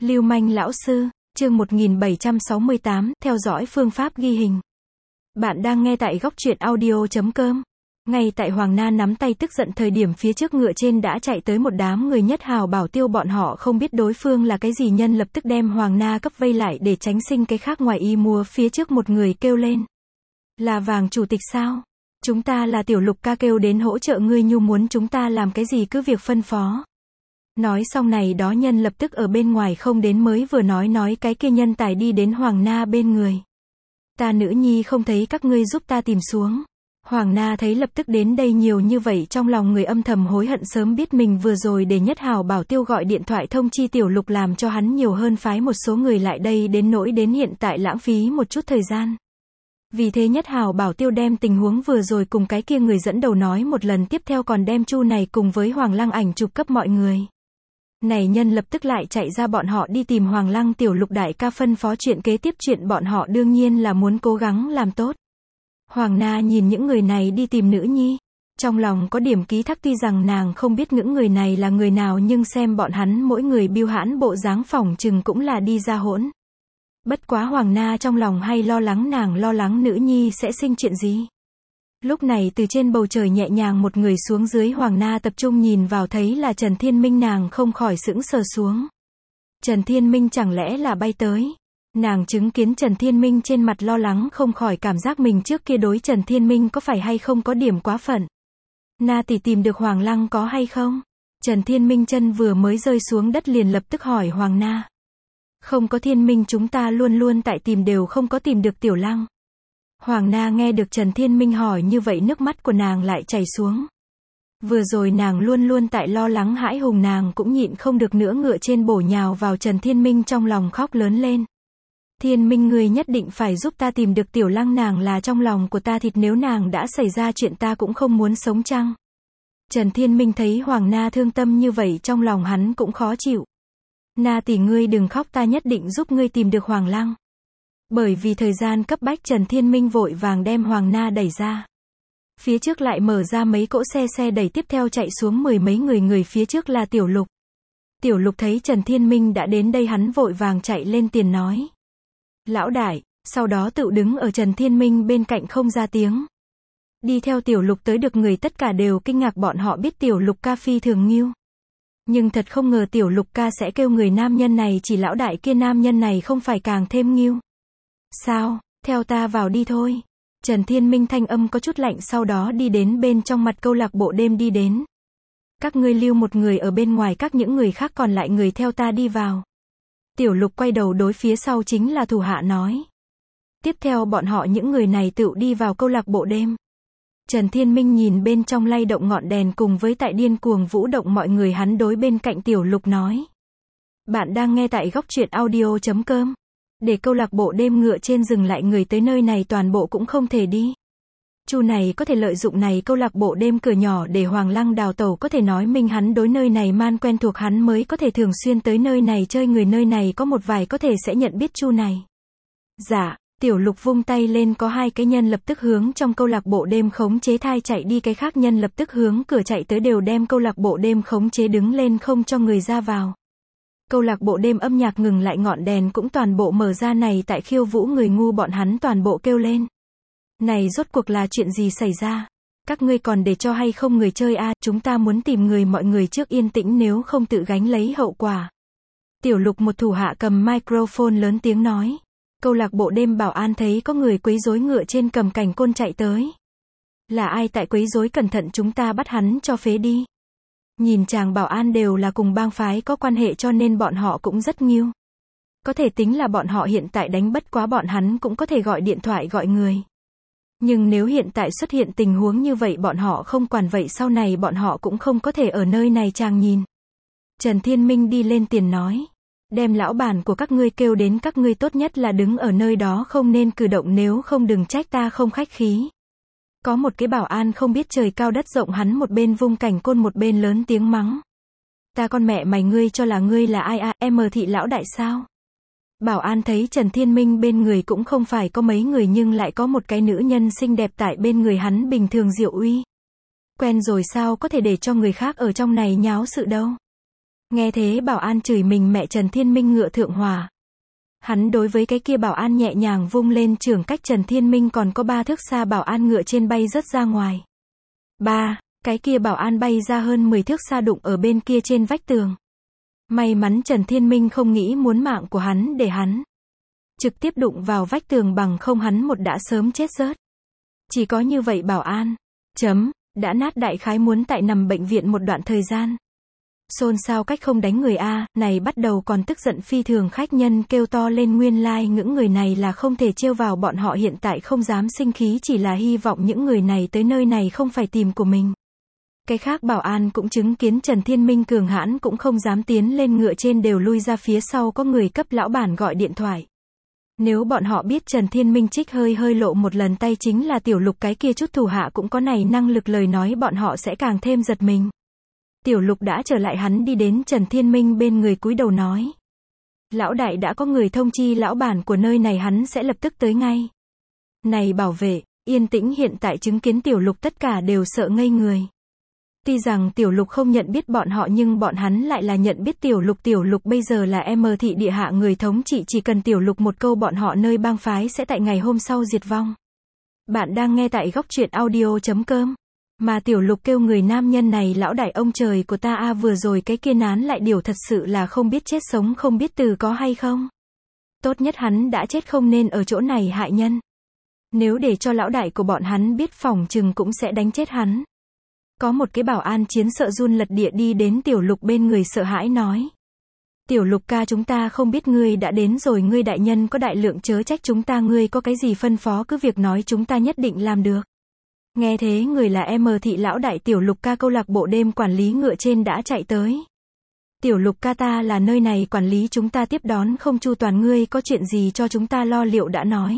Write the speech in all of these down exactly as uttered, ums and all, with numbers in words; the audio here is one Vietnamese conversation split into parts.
Lưu manh lão sư, chương một nghìn bảy trăm sáu mươi tám, theo dõi phương pháp ghi hình. Bạn đang nghe tại góc truyện audio chấm com. Ngay tại Hoàng Na nắm tay tức giận thời điểm phía trước ngựa trên đã chạy tới một đám người Nhất Hào Bảo Tiêu, bọn họ không biết đối phương là cái gì nhân lập tức đem Hoàng Na cấp vây lại để tránh sinh cái khác ngoài ý mua. Phía trước một người kêu lên. Là Vàng chủ tịch sao? Chúng ta là Tiểu Lục ca kêu đến hỗ trợ ngươi, nhu muốn chúng ta làm cái gì cứ việc phân phó. Nói xong này đó nhân lập tức ở bên ngoài không đến mới vừa nói nói cái kia nhân tài đi đến Hoàng Na bên người. Ta nữ nhi không thấy các ngươi giúp ta tìm xuống. Hoàng Na thấy lập tức đến đây nhiều như vậy trong lòng người âm thầm hối hận, sớm biết mình vừa rồi để Nhất Hào Bảo Tiêu gọi điện thoại thông chi Tiểu Lục làm cho hắn nhiều hơn phái một số người lại đây, đến nỗi đến hiện tại lãng phí một chút thời gian. Vì thế Nhất Hào Bảo Tiêu đem tình huống vừa rồi cùng cái kia người dẫn đầu nói một lần, tiếp theo còn đem Chu này cùng với Hoàng Lăng ảnh chụp cấp mọi người. Này nhân lập tức lại chạy ra bọn họ đi tìm Hoàng Lăng. Tiểu Lục đại ca phân phó chuyện kế tiếp, chuyện bọn họ đương nhiên là muốn cố gắng làm tốt. Hoàng Na nhìn những người này đi tìm nữ nhi, trong lòng có điểm ký thác, tuy rằng nàng không biết những người này là người nào, nhưng xem bọn hắn mỗi người biêu hãn bộ dáng phỏng chừng cũng là đi ra hỗn. Bất quá Hoàng Na trong lòng hay lo lắng, nàng lo lắng nữ nhi sẽ sinh chuyện gì. Lúc này từ trên bầu trời nhẹ nhàng một người xuống dưới, Hoàng Na tập trung nhìn vào thấy là Trần Thiên Minh, nàng không khỏi sững sờ xuống. Trần Thiên Minh chẳng lẽ là bay tới? Nàng chứng kiến Trần Thiên Minh trên mặt lo lắng, không khỏi cảm giác mình trước kia đối Trần Thiên Minh có phải hay không có điểm quá phận. Na tỷ tìm được Hoàng Lăng có hay không? Trần Thiên Minh chân vừa mới rơi xuống đất liền lập tức hỏi Hoàng Na. Không có Thiên Minh, chúng ta luôn luôn tại tìm đều không có tìm được Tiểu Lăng. Hoàng Na nghe được Trần Thiên Minh hỏi như vậy, nước mắt của nàng lại chảy xuống. Vừa rồi nàng luôn luôn tại lo lắng hãi hùng, nàng cũng nhịn không được nữa ngựa trên bổ nhào vào Trần Thiên Minh, trong lòng khóc lớn lên. Thiên Minh, người nhất định phải giúp ta tìm được Tiểu Lăng, nàng là trong lòng của ta thịt, nếu nàng đã xảy ra chuyện ta cũng không muốn sống chăng? Trần Thiên Minh thấy Hoàng Na thương tâm như vậy, trong lòng hắn cũng khó chịu. Na tỷ ngươi đừng khóc, ta nhất định giúp ngươi tìm được Hoàng Lăng. Bởi vì thời gian cấp bách, Trần Thiên Minh vội vàng đem Hoàng Na đẩy ra. Phía trước lại mở ra mấy cỗ xe, xe đẩy tiếp theo chạy xuống mười mấy người, người phía trước là Tiểu Lục. Tiểu Lục thấy Trần Thiên Minh đã đến đây, hắn vội vàng chạy lên tiền nói. Lão đại, sau đó tự đứng ở Trần Thiên Minh bên cạnh không ra tiếng. Đi theo Tiểu Lục tới được người tất cả đều kinh ngạc, bọn họ biết Tiểu Lục ca phi thường nghiêu. Nhưng thật không ngờ Tiểu Lục ca sẽ kêu người nam nhân này chỉ lão đại, kia nam nhân này không phải càng thêm nghiêu. Sao, theo ta vào đi thôi. Trần Thiên Minh thanh âm có chút lạnh, sau đó đi đến bên trong mặt câu lạc bộ đêm đi đến. Các ngươi lưu một người ở bên ngoài, các những người khác còn lại người theo ta đi vào. Tiểu Lục quay đầu đối phía sau chính là thủ hạ nói. Tiếp theo bọn họ những người này tự đi vào câu lạc bộ đêm. Trần Thiên Minh nhìn bên trong lay động ngọn đèn cùng với tại điên cuồng vũ động mọi người, hắn đối bên cạnh Tiểu Lục nói. Bạn đang nghe tại góc truyện audio chấm com. Để câu lạc bộ đêm ngựa trên dừng lại, người tới nơi này toàn bộ cũng không thể đi. Chu này có thể lợi dụng này câu lạc bộ đêm cửa nhỏ để Hoàng Lăng đào tẩu, có thể nói minh hắn đối nơi này man quen thuộc, hắn mới có thể thường xuyên tới nơi này chơi, người nơi này có một vài có thể sẽ nhận biết Chu này. Dạ, Tiểu Lục vung tay lên, có hai cái nhân lập tức hướng trong câu lạc bộ đêm khống chế thai chạy đi, cái khác nhân lập tức hướng cửa chạy tới, đều đem câu lạc bộ đêm khống chế đứng lên không cho người ra vào. Câu lạc bộ đêm âm nhạc ngừng lại, ngọn đèn cũng toàn bộ mở ra, này tại khiêu vũ người ngu bọn hắn toàn bộ kêu lên. Này rốt cuộc là chuyện gì xảy ra? Các ngươi còn để cho hay không người chơi a? À, chúng ta muốn tìm người, mọi người trước yên tĩnh, nếu không tự gánh lấy hậu quả. Tiểu Lục một thủ hạ cầm microphone lớn tiếng nói. Câu lạc bộ đêm bảo an thấy có người quấy rối, ngựa trên cầm cảnh côn chạy tới. Là ai tại quấy rối, cẩn thận chúng ta bắt hắn cho phế đi. Nhìn chàng bảo an đều là cùng bang phái có quan hệ, cho nên bọn họ cũng rất nghiêu. Có thể tính là bọn họ hiện tại đánh, bất quá bọn hắn cũng có thể gọi điện thoại gọi người. Nhưng nếu hiện tại xuất hiện tình huống như vậy bọn họ không quản, vậy sau này bọn họ cũng không có thể ở nơi này chàng nhìn. Trần Thiên Minh đi lên tiền nói. Đem lão bản của các ngươi kêu đến, các ngươi tốt nhất là đứng ở nơi đó không nên cử động, nếu không đừng trách ta không khách khí. Có một cái bảo an không biết trời cao đất rộng, hắn một bên vung cảnh côn một bên lớn tiếng mắng. Ta con mẹ mày, ngươi cho là ngươi là ai à, em thị lão đại sao? Bảo an thấy Trần Thiên Minh bên người cũng không phải có mấy người, nhưng lại có một cái nữ nhân xinh đẹp tại bên người hắn, bình thường Diệu Uy. Quen rồi sao có thể để cho người khác ở trong này nháo sự đâu. Nghe thế bảo an chửi mình mẹ Trần Thiên Minh ngựa thượng hòa. Hắn đối với cái kia bảo an nhẹ nhàng vung lên chưởng, cách Trần Thiên Minh còn có ba thước xa, bảo an ngựa trên bay rớt ra ngoài. Ba, cái kia bảo an bay ra hơn mười thước xa, đụng ở bên kia trên vách tường. May mắn Trần Thiên Minh không nghĩ muốn mạng của hắn, để hắn trực tiếp đụng vào vách tường, bằng không hắn một đã sớm chết rớt. Chỉ có như vậy bảo an, chấm, đã nát, đại khái muốn tại nằm bệnh viện một đoạn thời gian. Xôn xao cách không đánh người a, này bắt đầu còn tức giận phi thường, khách nhân kêu to lên, nguyên lai like những người này là không thể trêu vào bọn họ, hiện tại không dám sinh khí, chỉ là hy vọng những người này tới nơi này không phải tìm của mình. Cái khác bảo an cũng chứng kiến Trần Thiên Minh cường hãn, cũng không dám tiến lên ngựa trên, đều lui ra phía sau, có người cấp lão bản gọi điện thoại. Nếu bọn họ biết Trần Thiên Minh trích hơi hơi lộ một lần tay chính là Tiểu Lục cái kia chút thủ hạ cũng có này năng lực lời nói, bọn họ sẽ càng thêm giật mình. Tiểu Lục đã trở lại, hắn đi đến Trần Thiên Minh bên người cúi đầu nói. Lão đại, đã có người thông chi lão bản của nơi này, hắn sẽ lập tức tới ngay. Này bảo vệ, yên tĩnh, hiện tại chứng kiến Tiểu Lục tất cả đều sợ ngây người. Tuy rằng Tiểu Lục không nhận biết bọn họ nhưng bọn hắn lại là nhận biết Tiểu Lục. Tiểu Lục bây giờ là em thị địa hạ người thống trị, chỉ cần Tiểu Lục một câu, bọn họ nơi bang phái sẽ tại ngày hôm sau diệt vong. Bạn đang nghe tại góc truyện audio chấm com. Mà Tiểu Lục kêu người nam nhân này lão đại, ông trời của ta a, vừa rồi cái kia nán lại điều thật sự là không biết chết sống, không biết từ có hay không. Tốt nhất hắn đã chết, không nên ở chỗ này hại nhân. Nếu để cho lão đại của bọn hắn biết, phòng chừng cũng sẽ đánh chết hắn. Có một cái bảo an chiến sợ run lật địa đi đến Tiểu Lục bên người, sợ hãi nói. Tiểu Lục ca, chúng ta không biết ngươi đã đến rồi, ngươi đại nhân có đại lượng, chớ trách chúng ta, ngươi có cái gì phân phó cứ việc nói, chúng ta nhất định làm được. Nghe thế, người là em thị lão đại Tiểu Lục ca, câu lạc bộ đêm quản lý ngựa trên đã chạy tới. Tiểu Lục ca, ta là nơi này quản lý, chúng ta tiếp đón không chu toàn, ngươi có chuyện gì cho chúng ta lo liệu đã nói.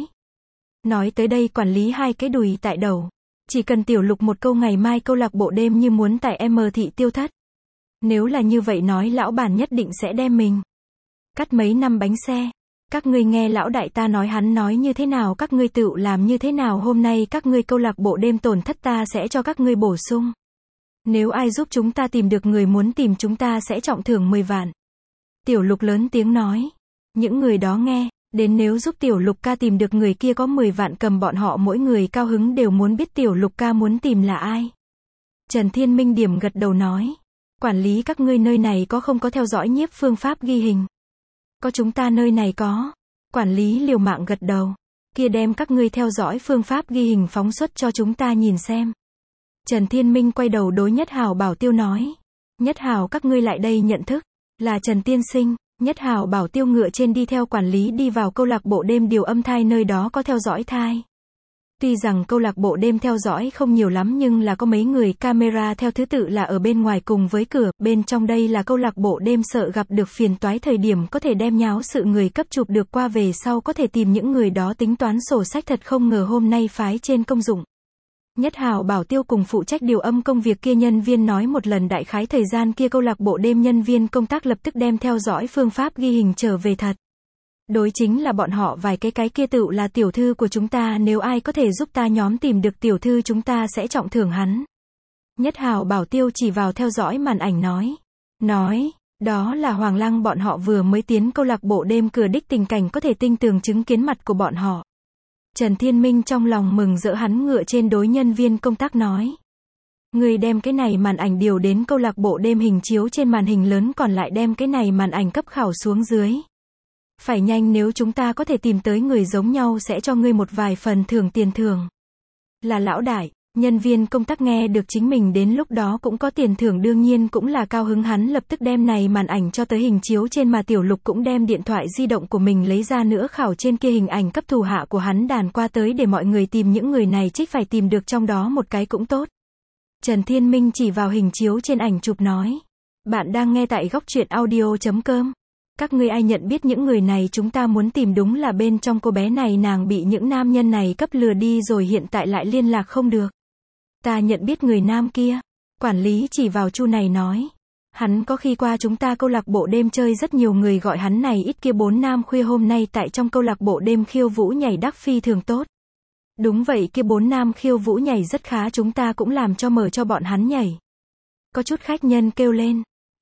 Nói tới đây, quản lý hai cái đùi tại đầu. Chỉ cần Tiểu Lục một câu, ngày mai câu lạc bộ đêm như muốn tại em thị tiêu thất. Nếu là như vậy nói, lão bản nhất định sẽ đem mình cắt mấy năm bánh xe. Các ngươi nghe lão đại ta nói, hắn nói như thế nào các ngươi tự làm như thế nào, hôm nay các ngươi câu lạc bộ đêm tổn thất, ta sẽ cho các ngươi bổ sung. Nếu ai giúp chúng ta tìm được người muốn tìm, chúng ta sẽ trọng thưởng mười vạn. Tiểu Lục lớn tiếng nói. Những người đó nghe đến nếu giúp Tiểu Lục ca tìm được người kia có mười vạn cầm, bọn họ mỗi người cao hứng, đều muốn biết Tiểu Lục ca muốn tìm là ai. Trần Thiên Minh điểm gật đầu nói. Quản lý, các ngươi nơi này có không có theo dõi nhiếp phương pháp ghi hình? Có, chúng ta nơi này có. Quản lý liều mạng gật đầu. Kia đem các ngươi theo dõi phương pháp ghi hình phóng xuất cho chúng ta nhìn xem. Trần Thiên Minh quay đầu đối Nhất Hào Bảo Tiêu nói. Nhất Hào, các ngươi lại đây nhận thức. Là Trần tiên sinh. Nhất Hào Bảo Tiêu ngựa trên đi theo quản lý đi vào câu lạc bộ đêm điều âm thai, nơi đó có theo dõi thai. Tuy rằng câu lạc bộ đêm theo dõi không nhiều lắm nhưng là có mấy người camera theo thứ tự là ở bên ngoài cùng với cửa, bên trong đây là câu lạc bộ đêm, sợ gặp được phiền toái thời điểm có thể đem nháo sự người cấp chụp được qua về sau có thể tìm những người đó tính toán sổ sách, thật không ngờ hôm nay phái trên công dụng. Nhất Hào Bảo Tiêu cùng phụ trách điều âm công việc kia nhân viên nói một lần đại khái thời gian kia câu lạc bộ đêm nhân viên công tác lập tức đem theo dõi phương pháp ghi hình trở về thật. Đối chính là bọn họ vài cái cái kia tự là tiểu thư của chúng ta, nếu ai có thể giúp ta nhóm tìm được tiểu thư, chúng ta sẽ trọng thưởng hắn. Nhất Hào Bảo Tiêu chỉ vào theo dõi màn ảnh nói. Nói, đó là Hoàng Lăng bọn họ vừa mới tiến câu lạc bộ đêm cửa đích tình cảnh, có thể tinh tường chứng kiến mặt của bọn họ. Trần Thiên Minh trong lòng mừng rỡ, hắn ngựa trên đối nhân viên công tác nói. Người đem cái này màn ảnh điều đến câu lạc bộ đêm hình chiếu trên màn hình lớn, còn lại đem cái này màn ảnh cấp khảo xuống dưới. Phải nhanh, nếu chúng ta có thể tìm tới người giống nhau sẽ cho ngươi một vài phần thưởng tiền thưởng. Là lão đại, nhân viên công tác nghe được chính mình đến lúc đó cũng có tiền thưởng đương nhiên cũng là cao hứng, hắn lập tức đem này màn ảnh cho tới hình chiếu trên, mà Tiểu Lục cũng đem điện thoại di động của mình lấy ra nữa khảo trên kia hình ảnh, cấp thủ hạ của hắn đàn qua tới để mọi người tìm những người này trích, phải tìm được trong đó một cái cũng tốt. Trần Thiên Minh chỉ vào hình chiếu trên ảnh chụp nói. Bạn đang nghe tại góc truyện audio chấm com. Các ngươi ai nhận biết những người này, chúng ta muốn tìm đúng là bên trong cô bé này, nàng bị những nam nhân này cấp lừa đi rồi, hiện tại lại liên lạc không được. Ta nhận biết người nam kia. Quản lý chỉ vào Chu này nói. Hắn có khi qua chúng ta câu lạc bộ đêm chơi, rất nhiều người gọi hắn này ít kia bốn nam khuya hôm nay tại trong câu lạc bộ đêm khiêu vũ nhảy đắc phi thường tốt. Đúng vậy, kia bốn nam khiêu vũ nhảy rất khá, chúng ta cũng làm cho mở cho bọn hắn nhảy. Có chút khách nhân kêu lên.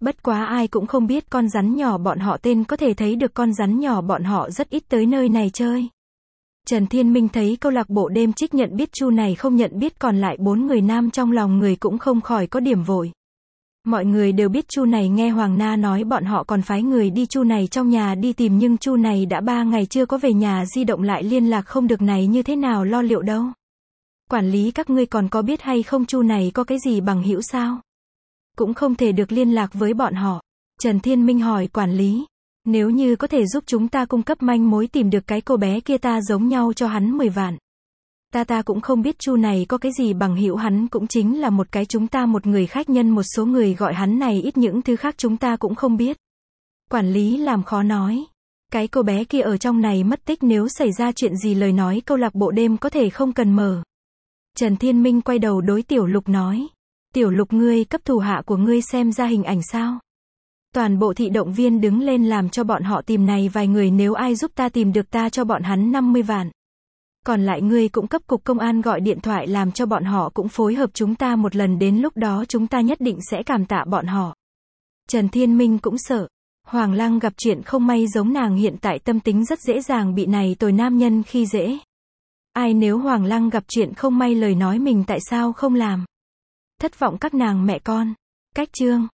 Bất quá ai cũng không biết con rắn nhỏ bọn họ tên, có thể thấy được con rắn nhỏ bọn họ rất ít tới nơi này chơi. Trần Thiên Minh thấy câu lạc bộ đêm trích nhận biết Chu này không nhận biết còn lại bốn người nam, trong lòng người cũng không khỏi có điểm vội. Mọi người đều biết Chu này nghe Hoàng Na nói bọn họ còn phái người đi Chu này trong nhà đi tìm, nhưng Chu này đã ba ngày chưa có về nhà, di động lại liên lạc không được, này như thế nào lo liệu đâu. Quản lý các ngươi còn có biết hay không Chu này có cái gì bằng hữu sao? Cũng không thể được liên lạc với bọn họ. Trần Thiên Minh hỏi quản lý, nếu như có thể giúp chúng ta cung cấp manh mối tìm được cái cô bé kia, ta giống nhau cho hắn mười vạn. Ta ta cũng không biết Chu này có cái gì bằng hữu, hắn cũng chính là một cái chúng ta một người khách nhân, một số người gọi hắn này ít, những thứ khác chúng ta cũng không biết. Quản lý làm khó nói, cái cô bé kia ở trong này mất tích, nếu xảy ra chuyện gì lời nói câu lạc bộ đêm có thể không cần mở. Trần Thiên Minh quay đầu đối Tiểu Lục nói, Tiểu Lục, ngươi cấp thủ hạ của ngươi xem ra hình ảnh sao? Toàn bộ thị động viên đứng lên làm cho bọn họ tìm này vài người, nếu ai giúp ta tìm được ta cho bọn hắn năm mươi vạn. Còn lại ngươi cũng cấp cục công an gọi điện thoại làm cho bọn họ cũng phối hợp chúng ta một lần, đến lúc đó chúng ta nhất định sẽ cảm tạ bọn họ. Trần Thiên Minh cũng sợ, Hoàng Lăng gặp chuyện không may giống nàng hiện tại tâm tính rất dễ dàng bị này tồi nam nhân khi dễ. Ai nếu Hoàng Lăng gặp chuyện không may lời nói mình tại sao không làm? Thất vọng các nàng mẹ con. Cách chương